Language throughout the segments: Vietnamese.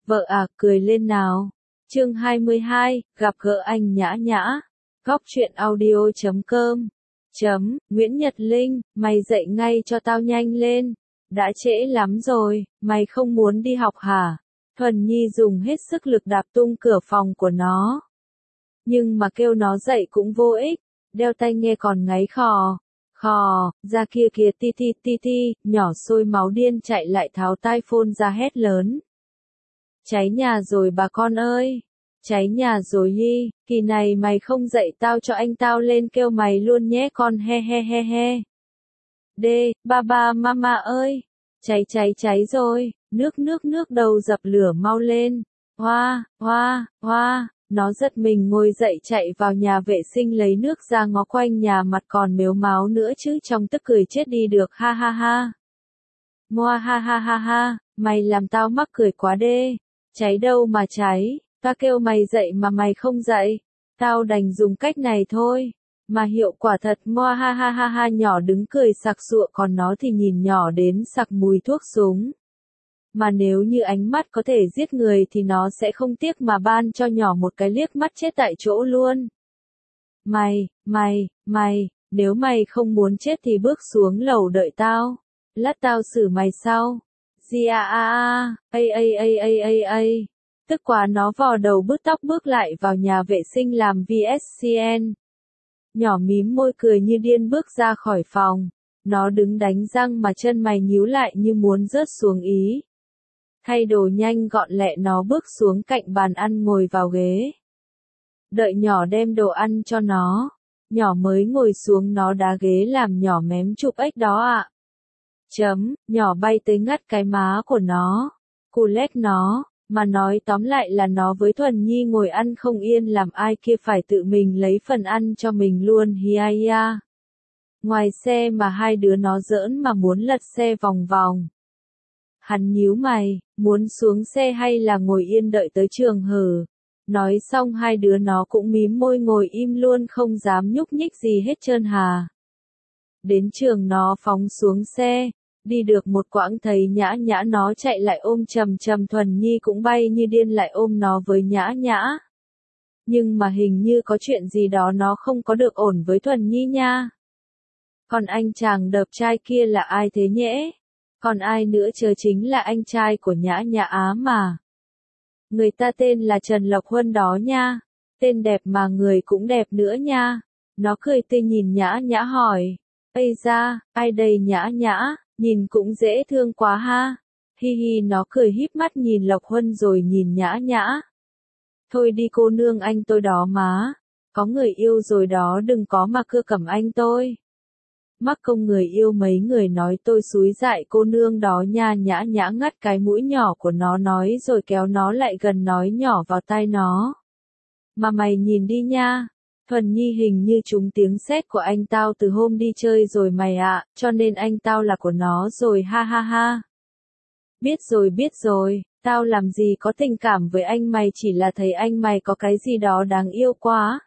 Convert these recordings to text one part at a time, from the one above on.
Vợ à, cười lên nào. Chương 22, gặp gỡ anh Nhã Nhã. Góc truyện audio.com. Nguyễn Nhật Linh, mày dậy ngay cho tao nhanh lên. Đã trễ lắm rồi, mày không muốn đi học hả? Thuần Nhi dùng hết sức lực đạp tung cửa phòng của nó. Nhưng mà kêu nó dậy cũng vô ích, đeo tai nghe còn ngáy khò. Ra kia kìa ti, nhỏ sôi máu điên chạy lại tháo tai phone ra hét lớn. Cháy nhà rồi bà con ơi, cháy nhà rồi Nhi, kỳ này mày không dậy tao cho anh tao lên kêu mày luôn nhé con he. Ba mama ơi, cháy rồi, nước đầu dập lửa mau lên, hoa, nó giật mình ngồi dậy chạy vào nhà vệ sinh lấy nước ra ngó quanh nhà mặt còn mếu máo nữa chứ trong tức cười chết đi được ha. Moa ha, mày làm tao mắc cười quá đê, cháy đâu mà cháy, ta kêu mày dậy mà mày không dậy, tao đành dùng cách này thôi, mà hiệu quả thật moa ha nhỏ đứng cười sặc sụa còn nó thì nhìn nhỏ đến sặc mùi thuốc súng. Mà nếu như ánh mắt có thể giết người thì nó sẽ không tiếc mà ban cho nhỏ một cái liếc mắt chết tại chỗ luôn. Mày, nếu mày không muốn chết thì bước xuống lầu đợi tao, lát tao xử mày sau. Tức quá nó vò đầu bứt tóc bước lại vào nhà vệ sinh làm VSCN. Nhỏ mím môi cười như điên bước ra khỏi phòng, nó đứng đánh răng mà chân mày nhíu lại như muốn rớt xuống ý. Thay đồ nhanh gọn lẹ nó bước xuống cạnh bàn ăn ngồi vào ghế. Đợi nhỏ đem đồ ăn cho nó. Nhỏ mới ngồi xuống nó đá ghế làm nhỏ mém chụp ếch đó ạ. Nhỏ bay tới ngắt cái má của nó. Cù lét nó, mà nói tóm lại là nó với Thuần Nhi ngồi ăn không yên làm ai kia phải tự mình lấy phần ăn cho mình luôn hiya. Ngoài xe mà hai đứa nó giỡn mà muốn lật xe vòng vòng. Hắn nhíu mày, muốn xuống xe hay là ngồi yên đợi tới trường hở. Nói xong hai đứa nó cũng mím môi ngồi im luôn không dám nhúc nhích gì hết trơn hà. Đến trường nó phóng xuống xe, đi được một quãng thấy Nhã Nhã nó chạy lại ôm chầm Thuần Nhi cũng bay như điên lại ôm nó với Nhã Nhã. Nhưng mà hình như có chuyện gì đó nó không có được ổn với Thuần Nhi nha. Còn anh chàng đợp trai kia là ai thế nhẽ? Còn ai nữa chờ chính là anh trai của Nhã Nhã Á mà. Người ta tên là Trần Lộc Huân đó nha. Tên đẹp mà người cũng đẹp nữa nha. Nó cười tươi nhìn Nhã Nhã hỏi. Ây da, ai đây Nhã Nhã, nhìn cũng dễ thương quá ha. Hi nó cười híp mắt nhìn Lộc Huân rồi nhìn Nhã Nhã. Thôi đi cô nương anh tôi đó má. Có người yêu rồi đó đừng có mà cưa cẩm anh tôi. Mắc công người yêu mấy người nói tôi xúi dại cô nương đó nha. Nhã Nhã ngắt cái mũi nhỏ của nó nói rồi kéo nó lại gần nói nhỏ vào tai nó. Mà mày nhìn đi nha. Thuần Nhi hình như trúng tiếng sét của anh tao từ hôm đi chơi rồi mày ạ, cho nên anh tao là của nó rồi ha. Biết rồi, tao làm gì có tình cảm với anh mày chỉ là thấy anh mày có cái gì đó đáng yêu quá.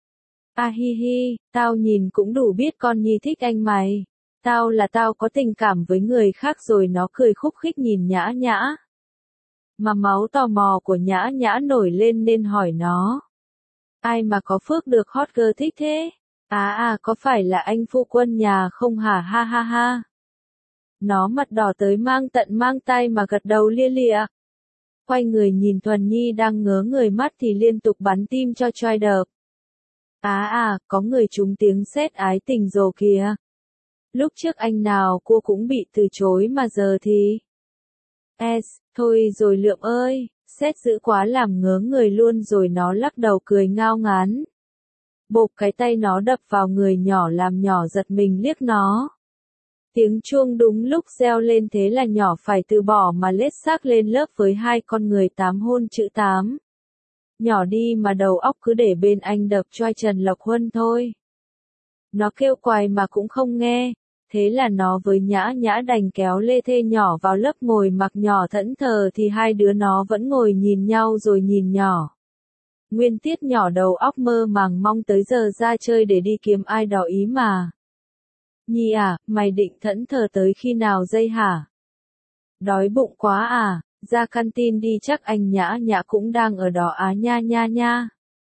Hi, tao nhìn cũng đủ biết con Nhi thích anh mày. Tao có tình cảm với người khác rồi nó cười khúc khích nhìn Nhã Nhã. Mà máu tò mò của Nhã Nhã nổi lên nên hỏi nó. Ai mà có phước được hot girl thích thế? Có phải là anh phu quân nhà không hả ha. Nó mặt đỏ tới mang tận mang tay mà gật đầu lia lịa. Quay người nhìn Thuần Nhi đang ngớ người mắt thì liên tục bắn tim cho choi đợp. Có người trúng tiếng sét ái tình rồi kìa. Lúc trước anh nào cô cũng bị từ chối mà giờ thì. Thôi rồi Lượm ơi, sét dữ quá làm ngớ người luôn rồi nó lắc đầu cười ngao ngán. Bộp cái tay nó đập vào người nhỏ làm nhỏ giật mình liếc nó. Tiếng chuông đúng lúc reo lên thế là nhỏ phải từ bỏ mà lết xác lên lớp với hai con người 8 hôn chữ 8. Nhỏ đi mà đầu óc cứ để bên anh đập choi Trần Lộc Huân thôi. Nó kêu quài mà cũng không nghe, thế là nó với Nhã Nhã đành kéo lê thê nhỏ vào lớp ngồi mặc nhỏ thẫn thờ thì hai đứa nó vẫn ngồi nhìn nhau rồi nhìn nhỏ. Nguyên Tiết nhỏ đầu óc mơ màng mong tới giờ ra chơi để đi kiếm ai đó ý mà. Nhi à, mày định thẫn thờ tới khi nào dây hả? Đói bụng quá à, Ra canteen đi chắc anh Nhã Nhã cũng đang ở đó á nha nha nha.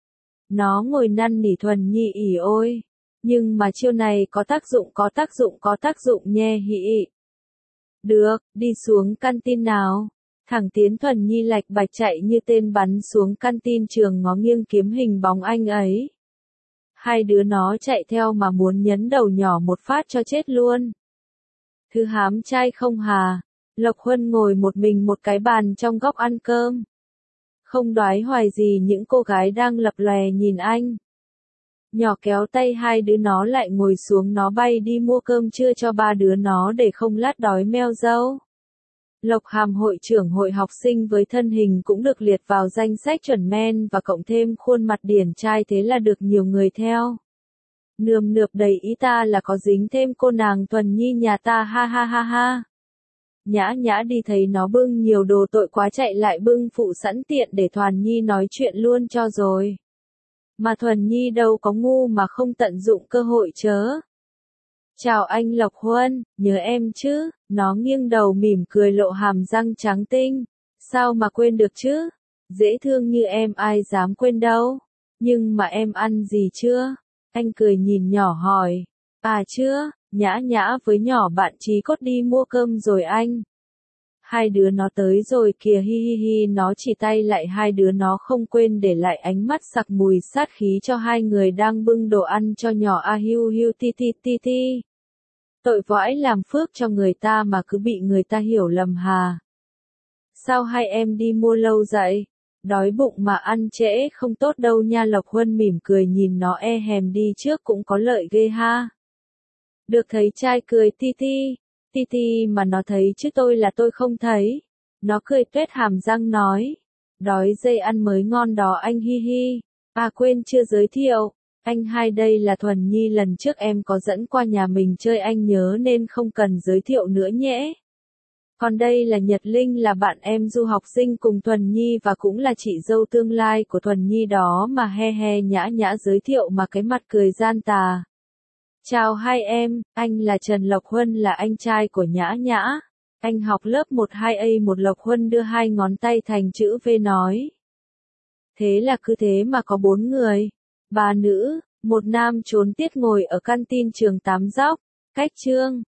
Nó ngồi năn nỉ Thuần Nhi ỉ ôi. Nhưng mà chiêu này có tác dụng có tác dụng nhe hị. Được, đi xuống canteen nào. Thẳng tiến Thuần Nhi lạch bạch chạy như tên bắn xuống canteen trường ngó nghiêng kiếm hình bóng anh ấy. Hai đứa nó chạy theo mà muốn nhấn đầu nhỏ một phát cho chết luôn. Thứ hám trai không hà. Lộc Huân ngồi một mình một cái bàn trong góc ăn cơm. Không đoái hoài gì những cô gái đang lập lòe nhìn anh. Nhỏ kéo tay hai đứa nó lại ngồi xuống nó bay đi mua cơm trưa cho ba đứa nó để không lát đói meo râu. Lộc Hàm hội trưởng hội học sinh với thân hình cũng được liệt vào danh sách chuẩn men và cộng thêm khuôn mặt điển trai thế là được nhiều người theo. Nườm nượp đầy ý ta là có dính thêm cô nàng Thuần Nhi nhà ta ha ha ha ha. Nhã Nhã đi thấy nó bưng nhiều đồ tội quá chạy lại bưng phụ sẵn tiện để Thuần Nhi nói chuyện luôn cho rồi. Mà Thuần Nhi đâu có ngu mà không tận dụng cơ hội chớ. Chào anh Lộc Huân, nhớ em chứ, nó nghiêng đầu mỉm cười lộ hàm răng trắng tinh. Sao mà quên được chứ, dễ thương như em ai dám quên đâu. Nhưng mà em ăn gì chưa? Anh cười nhìn nhỏ hỏi. À chưa, Nhã Nhã với nhỏ bạn Chí Cốt đi mua cơm rồi anh. Hai đứa nó tới rồi kìa hi hi hi nó chỉ tay lại hai đứa nó không quên để lại ánh mắt sặc mùi sát khí cho hai người đang bưng đồ ăn cho nhỏ a hiu hiu ti ti ti ti. Tội vãi làm phước cho người ta mà cứ bị người ta hiểu lầm hà. Sao hai em đi mua lâu vậy? Đói bụng mà ăn trễ không tốt đâu nha. Lộc Huân mỉm cười nhìn nó e hèm đi trước cũng có lợi ghê ha. Được thấy trai cười ti ti. Ti ti mà nó thấy chứ tôi là tôi không thấy. Nó cười tuét hàm răng nói. Đói dây ăn mới ngon đó anh hi hi. À quên chưa giới thiệu. Anh hai đây là Thuần Nhi lần trước em có dẫn qua nhà mình chơi anh nhớ nên không cần giới thiệu nữa nhẽ. Còn đây là Nhật Linh là bạn em du học sinh cùng Thuần Nhi và cũng là chị dâu tương lai của Thuần Nhi đó mà he he Nhã Nhã giới thiệu mà cái mặt cười gian tà. Chào hai em, anh là Trần Lộc Huân là anh trai của Nhã Nhã. Anh học lớp 12A một. Lộc Huân đưa hai ngón tay thành chữ V nói. Thế là cứ thế mà có 4 người. 3 nữ, 1 nam trốn tiết ngồi ở canteen trường Tám Dóc, cách chương.